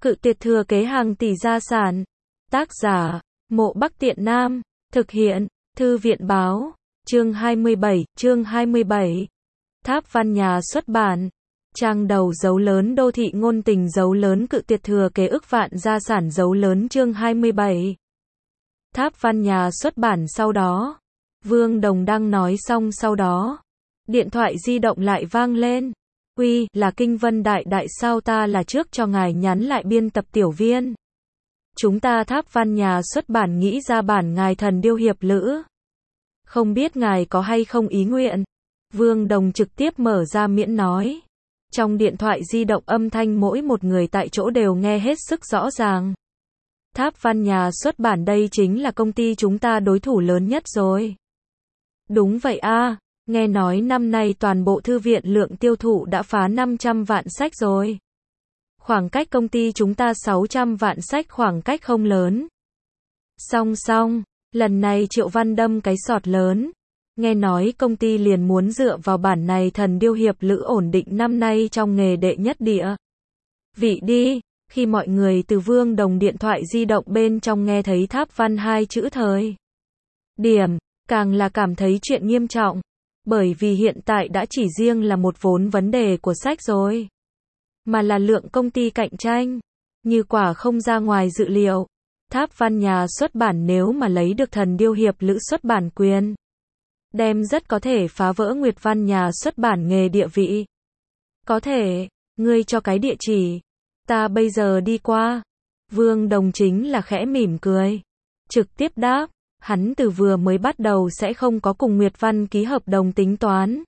Cự tuyệt thừa kế hàng tỷ gia sản. Tác giả, Mộ Bắc Tiện Nam. Thực hiện, Thư viện báo. Chương 27. Tháp Văn Nhà xuất bản. Trang đầu dấu lớn đô thị ngôn tình dấu lớn cự tuyệt thừa kế ức vạn gia sản dấu lớn chương 27. Tháp Văn Nhà xuất bản sau đó. Vương Đồng đang nói xong sau đó. Điện thoại di động lại vang lên. Uy, là Kinh Vân Đại Đại sao ta là trước cho ngài nhắn lại biên tập tiểu viên. Chúng ta Tháp Văn Nhà xuất bản nghĩ ra bản ngài Thần Điêu Hiệp Lữ. Không biết ngài có hay không ý nguyện. Vương Đồng trực tiếp mở ra miễn nói. Trong điện thoại di động âm thanh mỗi một người tại chỗ đều nghe hết sức rõ ràng. Tháp Văn Nhà xuất bản đây chính là công ty chúng ta đối thủ lớn nhất rồi. Đúng vậy a, nghe nói năm nay toàn bộ thư viện lượng tiêu thụ đã phá 500 vạn sách rồi. Khoảng cách công ty chúng ta 600 vạn sách khoảng cách không lớn. Song, lần này Triệu Văn đâm cái sọt lớn. Nghe nói công ty liền muốn dựa vào bản này Thần Điêu Hiệp Lữ ổn định năm nay trong nghề đệ nhất địa vị đi. Khi mọi người từ Vương Đồng điện thoại di động bên trong nghe thấy Tháp Văn hai chữ thời điểm, càng là cảm thấy chuyện nghiêm trọng. Bởi vì hiện tại đã chỉ riêng là một vốn vấn đề của sách rồi, mà là lượng công ty cạnh tranh. Như quả không ra ngoài dự liệu, Tháp Văn Nhà xuất bản nếu mà lấy được Thần Điêu Hiệp Lữ xuất bản quyền, đem rất có thể phá vỡ Nguyệt Văn Nhà xuất bản nghề địa vị. Có thể, ngươi cho cái địa chỉ, ta bây giờ đi qua. Vương Đồng chính là khẽ mỉm cười, trực tiếp đáp, hắn từ vừa mới bắt đầu sẽ không có cùng Nguyệt Văn ký hợp đồng tính toán.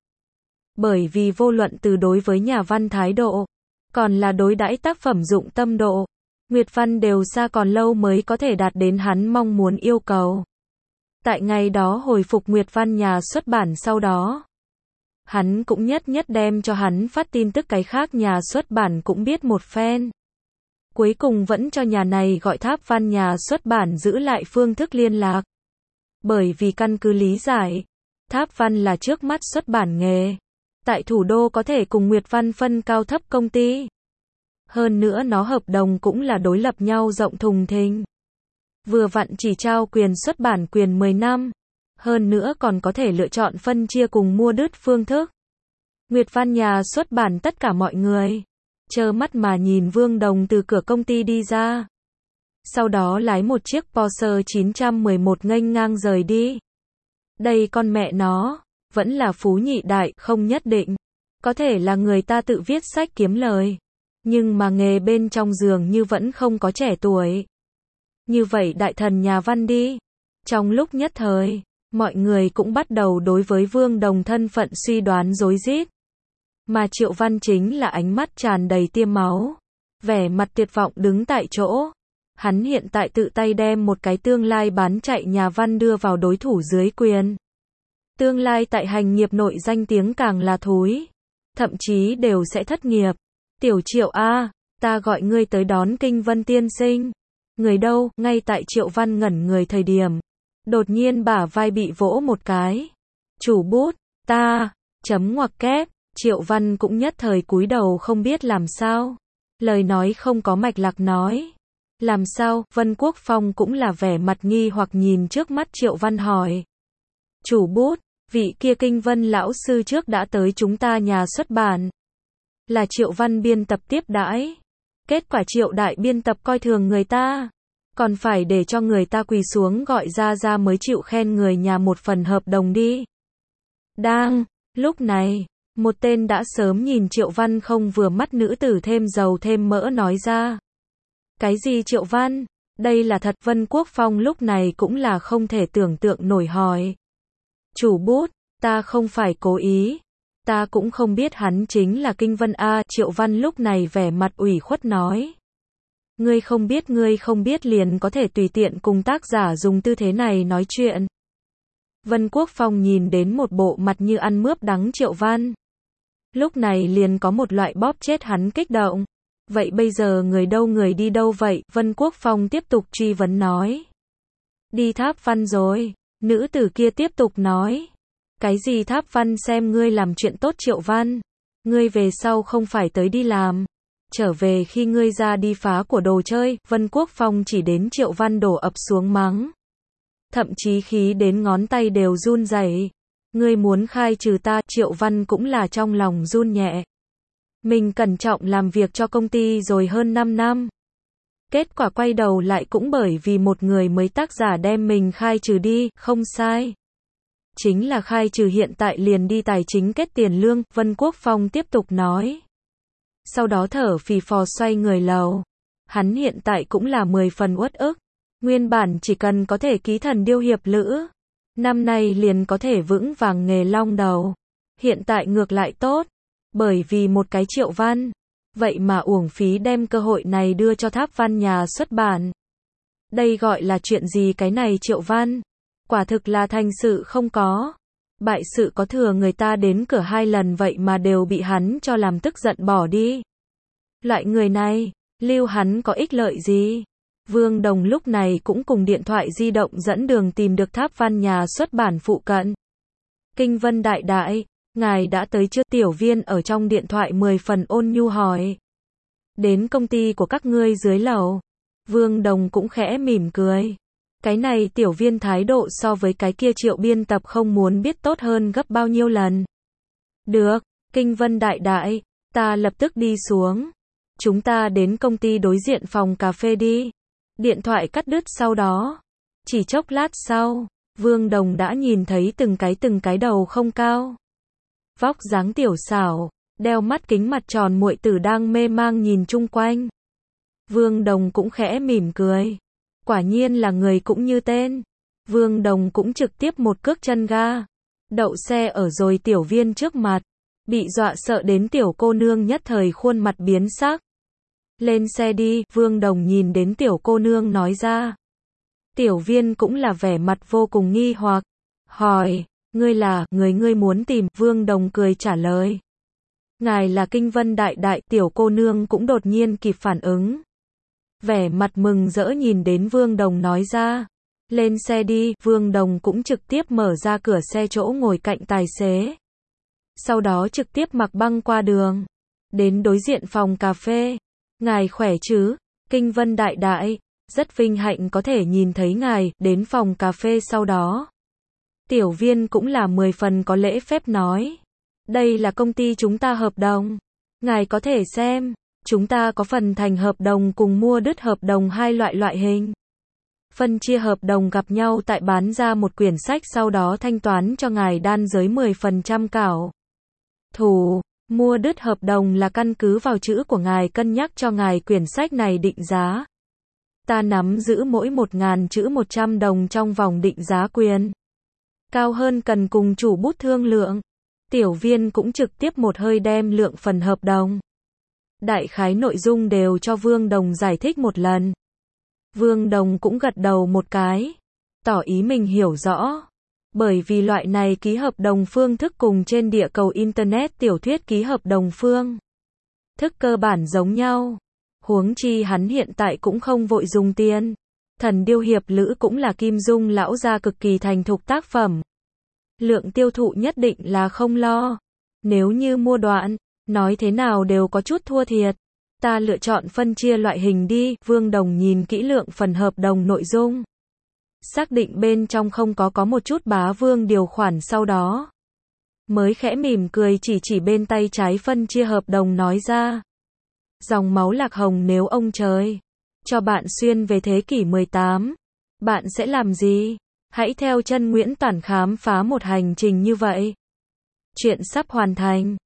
Bởi vì vô luận từ đối với nhà văn thái độ, còn là đối đãi tác phẩm dụng tâm độ, Nguyệt Văn đều xa còn lâu mới có thể đạt đến hắn mong muốn yêu cầu. Tại ngày đó hồi phục Nguyệt Văn Nhà xuất bản sau đó, hắn cũng nhất đem cho hắn phát tin tức cái khác nhà xuất bản cũng biết một phen. Cuối cùng vẫn cho nhà này gọi Tháp Văn Nhà xuất bản giữ lại phương thức liên lạc. Bởi vì căn cứ lý giải, Tháp Văn là trước mắt xuất bản nghề. Tại thủ đô có thể cùng Nguyệt Văn phân cao thấp công ty. Hơn nữa nó hợp đồng cũng là đối lập nhau rộng thùng thình. Vừa vặn chỉ trao quyền xuất bản quyền 10 năm. Hơn nữa còn có thể lựa chọn phân chia cùng mua đứt phương thức. Nguyệt Văn Nhà xuất bản tất cả mọi người trơ mắt mà nhìn Vương Đồng từ cửa công ty đi ra. Sau đó lái một chiếc Porsche 911 nghênh ngang rời đi. Đây con mẹ nó, vẫn là phú nhị đại, không nhất định. Có thể là người ta tự viết sách kiếm lời. Nhưng mà nghề bên trong dường như vẫn không có trẻ tuổi. Như vậy đại thần nhà văn đi. Trong lúc nhất thời, mọi người cũng bắt đầu đối với Vương Đồng thân phận suy đoán rối rít. Mà Triệu Văn chính là ánh mắt tràn đầy tiêm máu. Vẻ mặt tuyệt vọng đứng tại chỗ. Hắn hiện tại tự tay đem một cái tương lai bán chạy nhà văn đưa vào đối thủ dưới quyền. Tương lai tại hành nghiệp nội danh tiếng càng là thối. Thậm chí đều sẽ thất nghiệp. Tiểu Triệu a, ta gọi ngươi tới đón Kinh Vân tiên sinh. Người đâu? Ngay tại Triệu Văn ngẩn người thời điểm. Đột nhiên bả vai bị vỗ một cái. Chủ bút, ta, chấm ngoặc kép. Triệu Văn cũng nhất thời cúi đầu không biết làm sao. Lời nói không có mạch lạc nói. Làm sao? Vân Quốc Phong cũng là vẻ mặt nghi hoặc nhìn trước mắt Triệu Văn hỏi. Chủ bút, vị kia Kinh Vân lão sư trước đã tới chúng ta nhà xuất bản. Là Triệu Văn biên tập tiếp đãi. Kết quả Triệu đại biên tập coi thường người ta. Còn phải để cho người ta quỳ xuống gọi ra mới chịu khen người nhà một phần hợp đồng đi. Lúc này, một tên đã sớm nhìn Triệu Văn không vừa mắt nữ tử thêm dầu thêm mỡ nói ra. Cái gì Triệu Văn? Đây là thật. Vân Quốc Phong lúc này cũng là không thể tưởng tượng nổi hỏi. Chủ bút, ta không phải cố ý. Ta cũng không biết hắn chính là Kinh Vân a. Triệu Văn lúc này vẻ mặt ủy khuất nói. Ngươi không biết liền có thể tùy tiện cùng tác giả dùng tư thế này nói chuyện. Vân Quốc Phong nhìn đến một bộ mặt như ăn mướp đắng Triệu Văn. Lúc này liền có một loại bóp chết hắn kích động. Vậy bây giờ người đâu người đi đâu vậy? Vân Quốc Phong tiếp tục truy vấn nói. Đi Tháp Văn rồi. Nữ tử kia tiếp tục nói. Cái gì Tháp Văn xem ngươi làm chuyện tốt Triệu Văn. Ngươi về sau không phải tới đi làm. trở về khi ngươi ra đi phá của đồ chơi, Vân Quốc Phong chỉ đến Triệu Văn đổ ập xuống mắng. Thậm chí khí đến ngón tay đều run rẩy. Ngươi muốn khai trừ ta, Triệu Văn cũng là trong lòng run nhẹ. Mình cẩn trọng làm việc cho công ty rồi hơn 5 năm. Kết quả quay đầu lại cũng bởi vì một người mới tác giả đem mình khai trừ đi, không sai. Chính là khai trừ hiện tại liền đi tài chính kết tiền lương, Vân Quốc Phong tiếp tục nói. Sau đó thở phì phò xoay người lầu. Hắn hiện tại cũng là 10 phần uất ức. Nguyên bản chỉ cần có thể ký thần điêu hiệp lữ, năm nay liền có thể vững vàng nghề long đầu. Hiện tại ngược lại tốt, bởi vì một cái Triệu Văn. Vậy mà uổng phí đem cơ hội này đưa cho Tháp Văn nhà xuất bản. Đây gọi là chuyện gì cái này Triệu Văn? Quả thực là thành sự không có. Bại sự có thừa, người ta đến cửa 2 lần vậy mà đều bị hắn cho làm tức giận bỏ đi. Loại người này, lưu hắn có ích lợi gì? Vương Đồng lúc này cũng cùng điện thoại di động dẫn đường tìm được Tháp Văn nhà xuất bản phụ cận. Kinh Vân đại đại, ngài đã tới chưa? Tiểu Viên ở trong điện thoại 10 phần ôn nhu hỏi. Đến công ty của các ngươi dưới lầu. Vương Đồng cũng khẽ mỉm cười. Cái này Tiểu Viên thái độ so với cái kia Triệu biên tập không muốn biết tốt hơn gấp bao nhiêu lần. Được, Kinh Vân đại đại, ta lập tức đi xuống. Chúng ta đến công ty đối diện phòng cà phê đi. Điện thoại cắt đứt sau đó. Chỉ chốc lát sau, Vương Đồng đã nhìn thấy từng cái đầu không cao. Vóc dáng tiểu xảo, đeo mắt kính mặt tròn muội tử đang mê mang nhìn chung quanh. Vương Đồng cũng khẽ mỉm cười. Quả nhiên là người cũng như tên. Vương Đồng cũng trực tiếp một cước chân ga. Đậu xe ở rồi Tiểu Viên trước mặt. Bị dọa sợ đến tiểu cô nương nhất thời khuôn mặt biến sắc. Lên xe đi, Vương Đồng nhìn đến tiểu cô nương nói ra. Tiểu Viên cũng là vẻ mặt vô cùng nghi hoặc. Hỏi, ngươi là, người ngươi muốn tìm, Vương Đồng cười trả lời. Ngài là Kinh Vân đại đại, tiểu cô nương cũng đột nhiên kịp phản ứng. Vẻ mặt mừng rỡ nhìn đến Vương Đồng nói ra. Lên xe đi, Vương Đồng cũng trực tiếp mở ra cửa xe chỗ ngồi cạnh tài xế. Sau đó trực tiếp mặc băng qua đường. Đến đối diện phòng cà phê. Ngài khỏe chứ? Kinh Vân đại đại, rất vinh hạnh có thể nhìn thấy ngài, đến phòng cà phê sau đó. Tiểu Viên cũng là 10 phần có lễ phép nói. Đây là công ty chúng ta hợp đồng. Ngài có thể xem, chúng ta có phần thành hợp đồng cùng mua đứt hợp đồng hai loại hình. Phân chia hợp đồng gặp nhau tại bán ra một quyển sách sau đó thanh toán cho ngài đan giới 10% cảo. Thủ, mua đứt hợp đồng là căn cứ vào chữ của ngài cân nhắc cho ngài quyển sách này định giá. Ta nắm giữ mỗi 1.000 chữ 100 đồng trong vòng định giá quyền. Cao hơn cần cùng chủ bút thương lượng. Tiểu Viên cũng trực tiếp một hơi đem lượng phần hợp đồng. Đại khái nội dung đều cho Vương Đồng giải thích một lần. Vương Đồng cũng gật đầu một cái. Tỏ ý mình hiểu rõ. Bởi vì loại này ký hợp đồng phương thức cùng trên địa cầu Internet tiểu thuyết ký hợp đồng phương thức cơ bản giống nhau. Huống chi hắn hiện tại cũng không vội dùng tiền. Thần điêu hiệp lữ cũng là Kim Dung lão gia cực kỳ thành thục tác phẩm. Lượng tiêu thụ nhất định là không lo. Nếu như mua đoạn, nói thế nào đều có chút thua thiệt. Ta lựa chọn phân chia loại hình đi, Vương Đồng nhìn kỹ lượng phần hợp đồng nội dung. Xác định bên trong không có một chút bá vương điều khoản sau đó. Mới khẽ mỉm cười chỉ bên tay trái phân chia hợp đồng nói ra. Dòng máu lạc hồng nếu ông trời cho bạn xuyên về thế kỷ 18, bạn sẽ làm gì? Hãy theo chân Nguyễn Toản khám phá một hành trình như vậy. Chuyện sắp hoàn thành.